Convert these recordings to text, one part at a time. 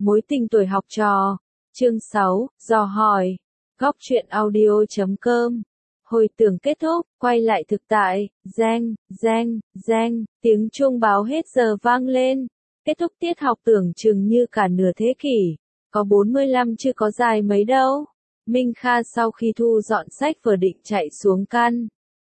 Mối tình tuổi học trò. Chương 6, dò hỏi. Góc truyện audio.com. Hồi tưởng kết thúc, quay lại thực tại, reng, tiếng chuông báo hết giờ vang lên. Kết thúc tiết học tưởng chừng như cả nửa thế kỷ. Có 45 chưa có dài mấy đâu. Minh Kha sau khi thu dọn sách vừa định chạy xuống căn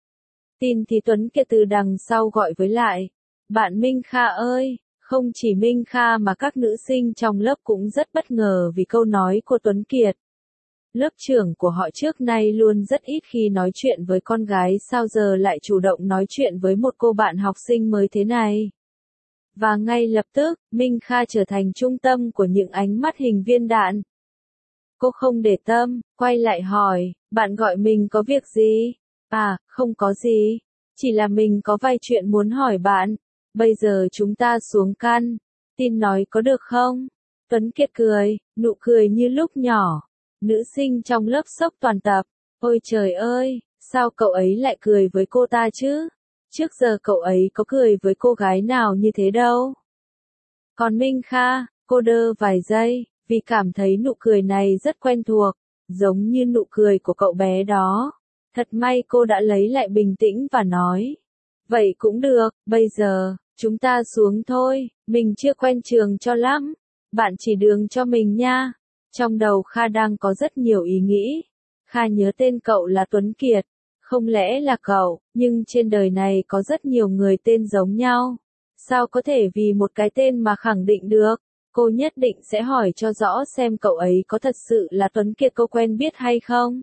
tin thì Tuấn Kiệt từ đằng sau gọi với lại. Bạn Minh Kha ơi! Không chỉ Minh Kha mà các nữ sinh trong lớp cũng rất bất ngờ vì câu nói của Tuấn Kiệt. Lớp trưởng của họ trước nay luôn rất ít khi nói chuyện với con gái, sao giờ lại chủ động nói chuyện với một cô bạn học sinh mới thế này. Và ngay lập tức, Minh Kha trở thành trung tâm của những ánh mắt hình viên đạn. Cô không để tâm, quay lại hỏi, bạn gọi mình có việc gì? À, không có gì. Chỉ là mình có vài chuyện muốn hỏi bạn. Bây giờ chúng ta xuống căn tin nói có được không? Tuấn Kiệt cười, nụ cười như lúc nhỏ. Nữ sinh trong lớp sốc toàn tập. Ôi trời ơi, sao cậu ấy lại cười với cô ta chứ? Trước giờ cậu ấy có cười với cô gái nào như thế đâu. Còn Minh Kha, cô đơ vài giây, vì cảm thấy nụ cười này rất quen thuộc, giống như nụ cười của cậu bé đó. Thật may cô đã lấy lại bình tĩnh và nói. Vậy cũng được, bây giờ, chúng ta xuống thôi, mình chưa quen trường cho lắm. Bạn chỉ đường cho mình nha. Trong đầu Kha đang có rất nhiều ý nghĩ. Kha nhớ tên cậu là Tuấn Kiệt. Không lẽ là cậu, nhưng trên đời này có rất nhiều người tên giống nhau. Sao có thể vì một cái tên mà khẳng định được? Cô nhất định sẽ hỏi cho rõ xem cậu ấy có thật sự là Tuấn Kiệt cô quen biết hay không.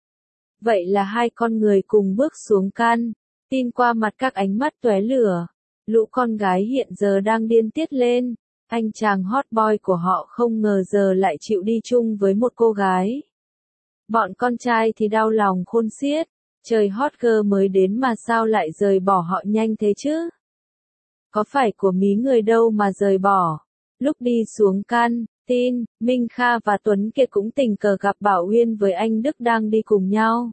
Vậy là hai con người cùng bước xuống căn tin, qua mặt các ánh mắt tóe lửa. Lũ con gái hiện giờ đang điên tiết lên. Anh chàng hot boy của họ không ngờ giờ lại chịu đi chung với một cô gái. Bọn con trai thì đau lòng khôn xiết. Trời hot girl mới đến mà sao lại rời bỏ họ nhanh thế chứ? Có phải của mí người đâu mà rời bỏ. Lúc đi xuống căn tin, Minh Kha và Tuấn Kiệt cũng tình cờ gặp Bảo Uyên với anh Đức đang đi cùng nhau.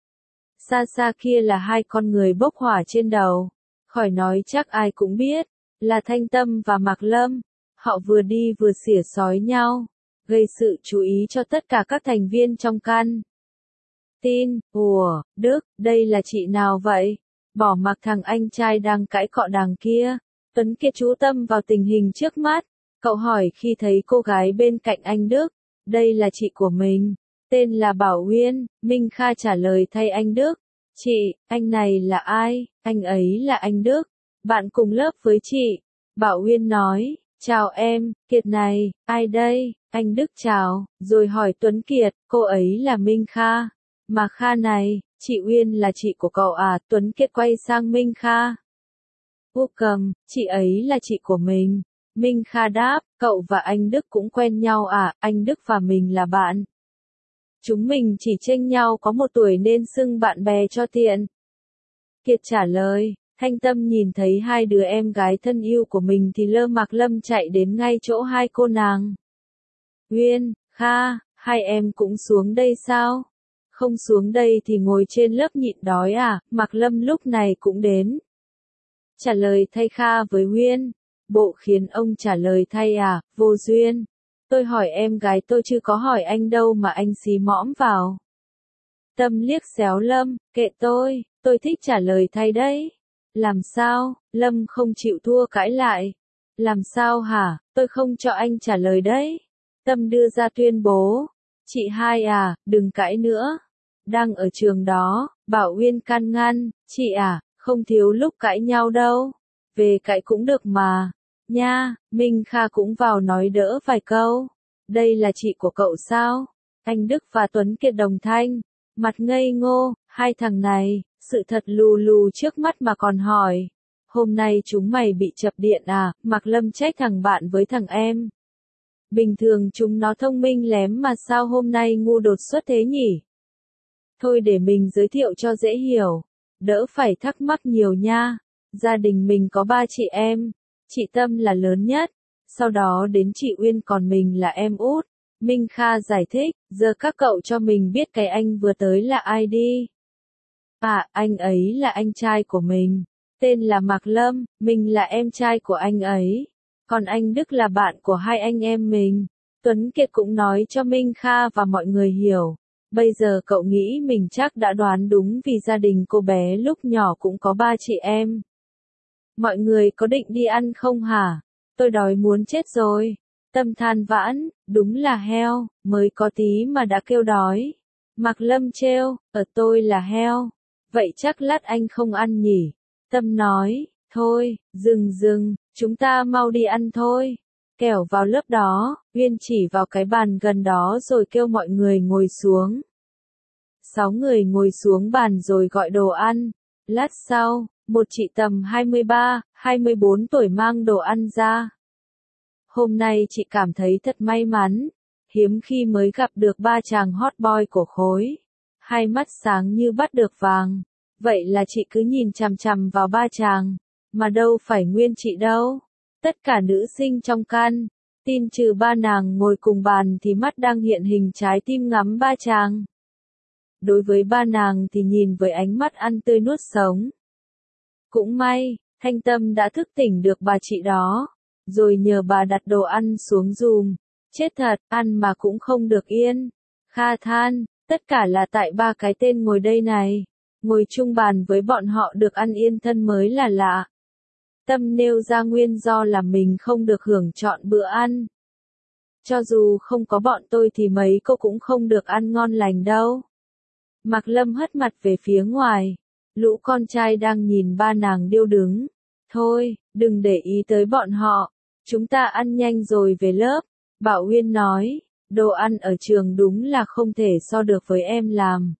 Xa xa kia là hai con người bốc hỏa trên đầu. Khỏi nói chắc ai cũng biết, là Thanh Tâm và Mạc Lâm. Họ vừa đi vừa xỉa xói nhau, gây sự chú ý cho tất cả các thành viên trong căn tin. Ủa, Đức, đây là chị nào vậy? Bỏ mặc thằng anh trai đang cãi cọ đằng kia. Tuấn Kiệt chú tâm vào tình hình trước mắt. Cậu hỏi khi thấy cô gái bên cạnh anh Đức. Đây là chị của mình, tên là Bảo Uyên. Minh Kha trả lời thay anh Đức. Chị, anh này là ai? Anh ấy là anh Đức, bạn cùng lớp với chị. Bảo Uyên nói, chào em, Kiệt này, ai đây? Anh Đức chào, rồi hỏi Tuấn Kiệt, cô ấy là Minh Kha. Mà Kha này, chị Uyên là chị của cậu à? Tuấn Kiệt quay sang Minh Kha. Cầm, chị ấy là chị của mình. Minh Kha đáp, cậu và anh Đức cũng quen nhau à? Anh Đức và mình là bạn. Chúng mình chỉ chênh nhau có 1 tuổi nên xưng bạn bè cho tiện. Kiệt trả lời. Thanh Tâm nhìn thấy hai đứa em gái thân yêu của mình thì lơ Mạc Lâm chạy đến ngay chỗ hai cô nàng. Uyên, Kha, hai em cũng xuống đây sao? Không xuống đây thì ngồi trên lớp nhịn đói à? Mạc Lâm lúc này cũng đến. Trả lời thay Kha với Uyên. Bộ khiến ông trả lời thay à? Vô duyên. Tôi hỏi em gái tôi chứ có hỏi anh đâu mà anh xí mõm vào. Tâm liếc xéo Lâm, kệ tôi thích trả lời thay đấy. Làm sao? Lâm không chịu thua cãi lại. Làm sao hả? Tôi không cho anh trả lời đấy. Tâm đưa ra tuyên bố. Chị hai à, đừng cãi nữa. Đang ở trường đó, Bảo Uyên can ngăn. Chị à, không thiếu lúc cãi nhau đâu. Về cãi cũng được mà. Nha, Minh Kha cũng vào nói đỡ vài câu. Đây là chị của cậu sao? Anh Đức và Tuấn Kiệt đồng thanh. Mặt ngây ngô, hai thằng này, sự thật lù lù trước mắt mà còn hỏi. Hôm nay chúng mày bị chập điện à? Mạc Lâm trách thằng bạn với thằng em. Bình thường chúng nó thông minh lém mà sao hôm nay ngu đột xuất thế nhỉ? Thôi để mình giới thiệu cho dễ hiểu. Đỡ phải thắc mắc nhiều nha. Gia đình mình có 3 chị em. Chị Tâm là lớn nhất. Sau đó đến chị Uyên, còn mình là em út. Minh Kha giải thích, giờ các cậu cho mình biết cái anh vừa tới là ai đi. À, anh ấy là anh trai của mình. Tên là Mạc Lâm, mình là em trai của anh ấy. Còn anh Đức là bạn của hai anh em mình. Tuấn Kiệt cũng nói cho Minh Kha và mọi người hiểu. Bây giờ cậu nghĩ mình chắc đã đoán đúng vì gia đình cô bé lúc nhỏ cũng có 3 chị em. Mọi người có định đi ăn không hả? Tôi đói muốn chết rồi. Tâm than vãn, đúng là heo, mới có tí mà đã kêu đói. Mạc Lâm trêu, ở tôi là heo. Vậy chắc lát anh không ăn nhỉ? Tâm nói, thôi, dừng, chúng ta mau đi ăn thôi. Kẻo vào lớp đó, Uyên chỉ vào cái bàn gần đó rồi kêu mọi người ngồi xuống. 6 người ngồi xuống bàn rồi gọi đồ ăn. Lát sau, một chị tầm 23, 24 tuổi mang đồ ăn ra. Hôm nay chị cảm thấy thật may mắn, hiếm khi mới gặp được 3 chàng hot boy của khối. Hai mắt sáng như bắt được vàng. Vậy là chị cứ nhìn chằm chằm vào 3 chàng, mà đâu phải nguyên chị đâu. Tất cả nữ sinh trong căn, tin trừ 3 nàng ngồi cùng bàn thì mắt đang hiện hình trái tim ngắm 3 chàng. Đối với 3 nàng thì nhìn với ánh mắt ăn tươi nuốt sống. Cũng may, Thanh Tâm đã thức tỉnh được bà chị đó, rồi nhờ bà đặt đồ ăn xuống giùm. Chết thật, ăn mà cũng không được yên. Kha than, tất cả là tại 3 cái tên ngồi đây này. Ngồi chung bàn với bọn họ được ăn yên thân mới là lạ. Tâm nêu ra nguyên do là mình không được hưởng chọn bữa ăn. Cho dù không có bọn tôi thì mấy cô cũng không được ăn ngon lành đâu. Mạc Lâm hất mặt về phía ngoài. Lũ con trai đang nhìn 3 nàng điêu đứng. Thôi, đừng để ý tới bọn họ. Chúng ta ăn nhanh rồi về lớp. Bảo Uyên nói, đồ ăn ở trường đúng là không thể so được với em làm.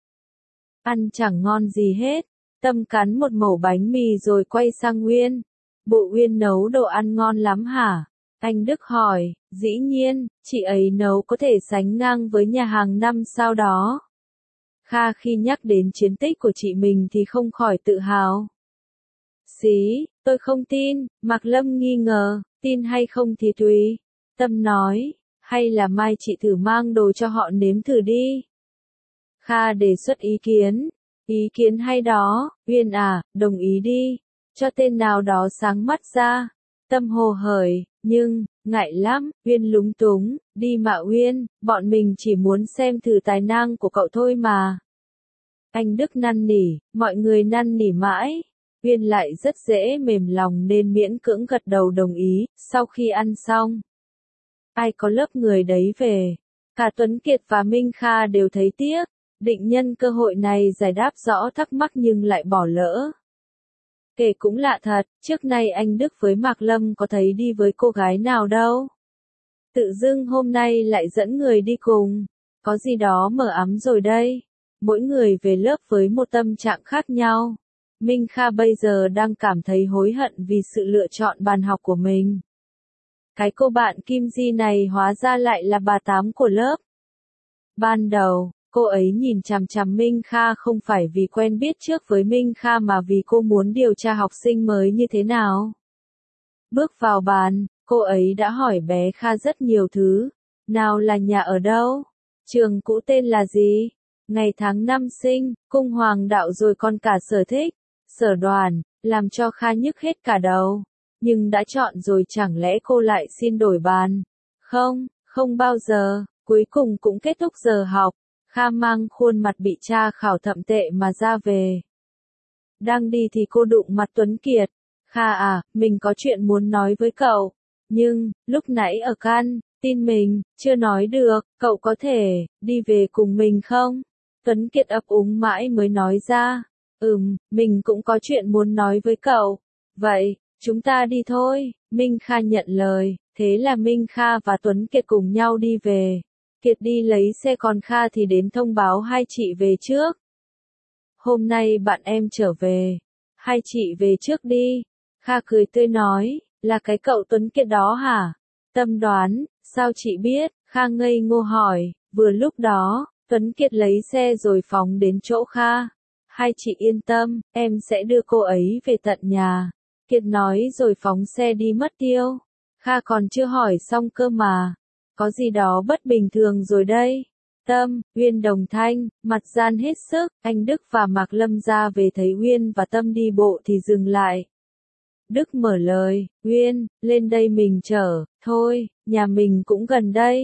Ăn chẳng ngon gì hết. Tâm cắn một mẩu bánh mì rồi quay sang Uyên. Bộ Uyên nấu đồ ăn ngon lắm hả? Anh Đức hỏi, dĩ nhiên, chị ấy nấu có thể sánh ngang với nhà hàng 5 sao đó. Kha khi nhắc đến chiến tích của chị mình thì không khỏi tự hào. Xí, tôi không tin, Mạc Lâm nghi ngờ, tin hay không thì tùy. Tâm nói, hay là mai chị thử mang đồ cho họ nếm thử đi. Kha đề xuất ý kiến hay đó, Uyên à, đồng ý đi, cho tên nào đó sáng mắt ra. Tâm hồ hởi, nhưng, ngại lắm, Uyên lúng túng, đi mà Uyên, bọn mình chỉ muốn xem thử tài năng của cậu thôi mà. Anh Đức năn nỉ, mọi người năn nỉ mãi. Uyên lại rất dễ mềm lòng nên miễn cưỡng gật đầu đồng ý. Sau khi ăn xong, ai có lớp người đấy về. Cả Tuấn Kiệt và Minh Kha đều thấy tiếc, định nhân cơ hội này giải đáp rõ thắc mắc nhưng lại bỏ lỡ. Kể cũng lạ thật, trước nay anh Đức với Mạc Lâm có thấy đi với cô gái nào đâu. Tự dưng hôm nay lại dẫn người đi cùng, có gì đó mờ ám rồi đây. Mỗi người về lớp với một tâm trạng khác nhau. Minh Kha bây giờ đang cảm thấy hối hận vì sự lựa chọn bàn học của mình. Cái cô bạn Kim Di này hóa ra lại là bà Tám của lớp. Ban đầu, cô ấy nhìn chằm chằm Minh Kha không phải vì quen biết trước với Minh Kha mà vì cô muốn điều tra học sinh mới như thế nào. Bước vào bàn, cô ấy đã hỏi bé Kha rất nhiều thứ. Nào là nhà ở đâu? Trường cũ tên là gì? Ngày tháng năm sinh, cung hoàng đạo rồi còn cả sở thích, sở đoàn, làm cho Kha nhức hết cả đầu. Nhưng đã chọn rồi chẳng lẽ cô lại xin đổi bàn? Không bao giờ, cuối cùng cũng kết thúc giờ học. Kha mang khuôn mặt bị cha khảo thậm tệ mà ra về. Đang đi thì cô đụng mặt Tuấn Kiệt. Kha à, mình có chuyện muốn nói với cậu. Nhưng, lúc nãy ở căn, tin mình, chưa nói được, cậu có thể, đi về cùng mình không? Tuấn Kiệt ấp úng mãi mới nói ra. Mình cũng có chuyện muốn nói với cậu. Vậy, chúng ta đi thôi. Minh Kha nhận lời, thế là Minh Kha và Tuấn Kiệt cùng nhau đi về. Kiệt đi lấy xe còn Kha thì đến thông báo hai chị về trước. Hôm nay bạn em trở về. Hai chị về trước đi. Kha cười tươi nói, là cái cậu Tuấn Kiệt đó hả? Tâm đoán, sao chị biết? Kha ngây ngô hỏi, vừa lúc đó, Tuấn Kiệt lấy xe rồi phóng đến chỗ Kha. Hai chị yên tâm, em sẽ đưa cô ấy về tận nhà. Kiệt nói rồi phóng xe đi mất tiêu. Kha còn chưa hỏi xong cơ mà. Có gì đó bất bình thường rồi đây. Tâm, Uyên đồng thanh, mặt gian hết sức, anh Đức và Mạc Lâm ra về thấy Uyên và Tâm đi bộ thì dừng lại. Đức mở lời, Uyên, lên đây mình chở, thôi, nhà mình cũng gần đây.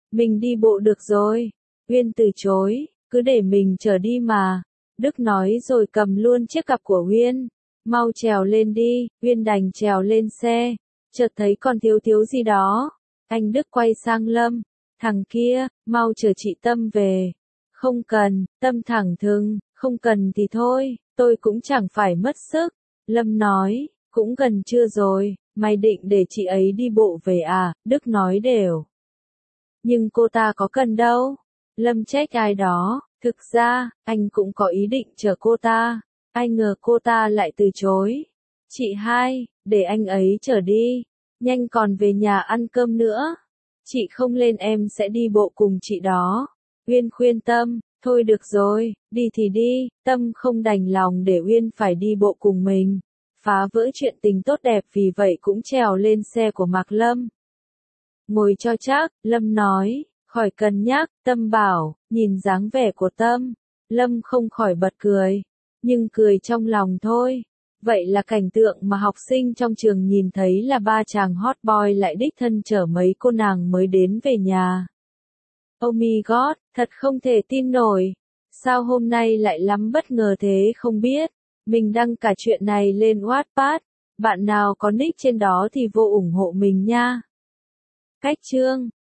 Mình đi bộ được rồi. Uyên từ chối, cứ để mình chở đi mà. Đức nói rồi cầm luôn chiếc cặp của Uyên. Mau trèo lên đi, Uyên đành trèo lên xe. Chợt thấy còn thiếu thiếu gì đó. Anh Đức quay sang Lâm. Thằng kia, mau chở chị Tâm về. Không cần, Tâm thẳng thừng, không cần thì thôi, tôi cũng chẳng phải mất sức. Lâm nói, cũng gần trưa rồi, mày định để chị ấy đi bộ về à? Đức nói đều. Nhưng cô ta có cần đâu. Lâm trách ai đó, thực ra, anh cũng có ý định chở cô ta. Ai ngờ cô ta lại từ chối. Chị hai, để anh ấy chở đi. Nhanh còn về nhà ăn cơm nữa. Chị không lên em sẽ đi bộ cùng chị đó. Uyên khuyên Tâm, thôi được rồi, đi thì đi. Tâm không đành lòng để Uyên phải đi bộ cùng mình. Phá vỡ chuyện tình tốt đẹp vì vậy cũng trèo lên xe của Mạc Lâm. Ngồi cho chắc, Lâm nói, khỏi cân nhắc, Tâm bảo, nhìn dáng vẻ của Tâm. Lâm không khỏi bật cười, nhưng cười trong lòng thôi. Vậy là cảnh tượng mà học sinh trong trường nhìn thấy là ba chàng hot boy lại đích thân chở mấy cô nàng mới đến về nhà. Oh my god, thật không thể tin nổi. Sao hôm nay lại lắm bất ngờ thế không biết. Mình đăng cả chuyện này lên Wattpad. Bạn nào có nick trên đó thì vô ủng hộ mình nha. Cách chương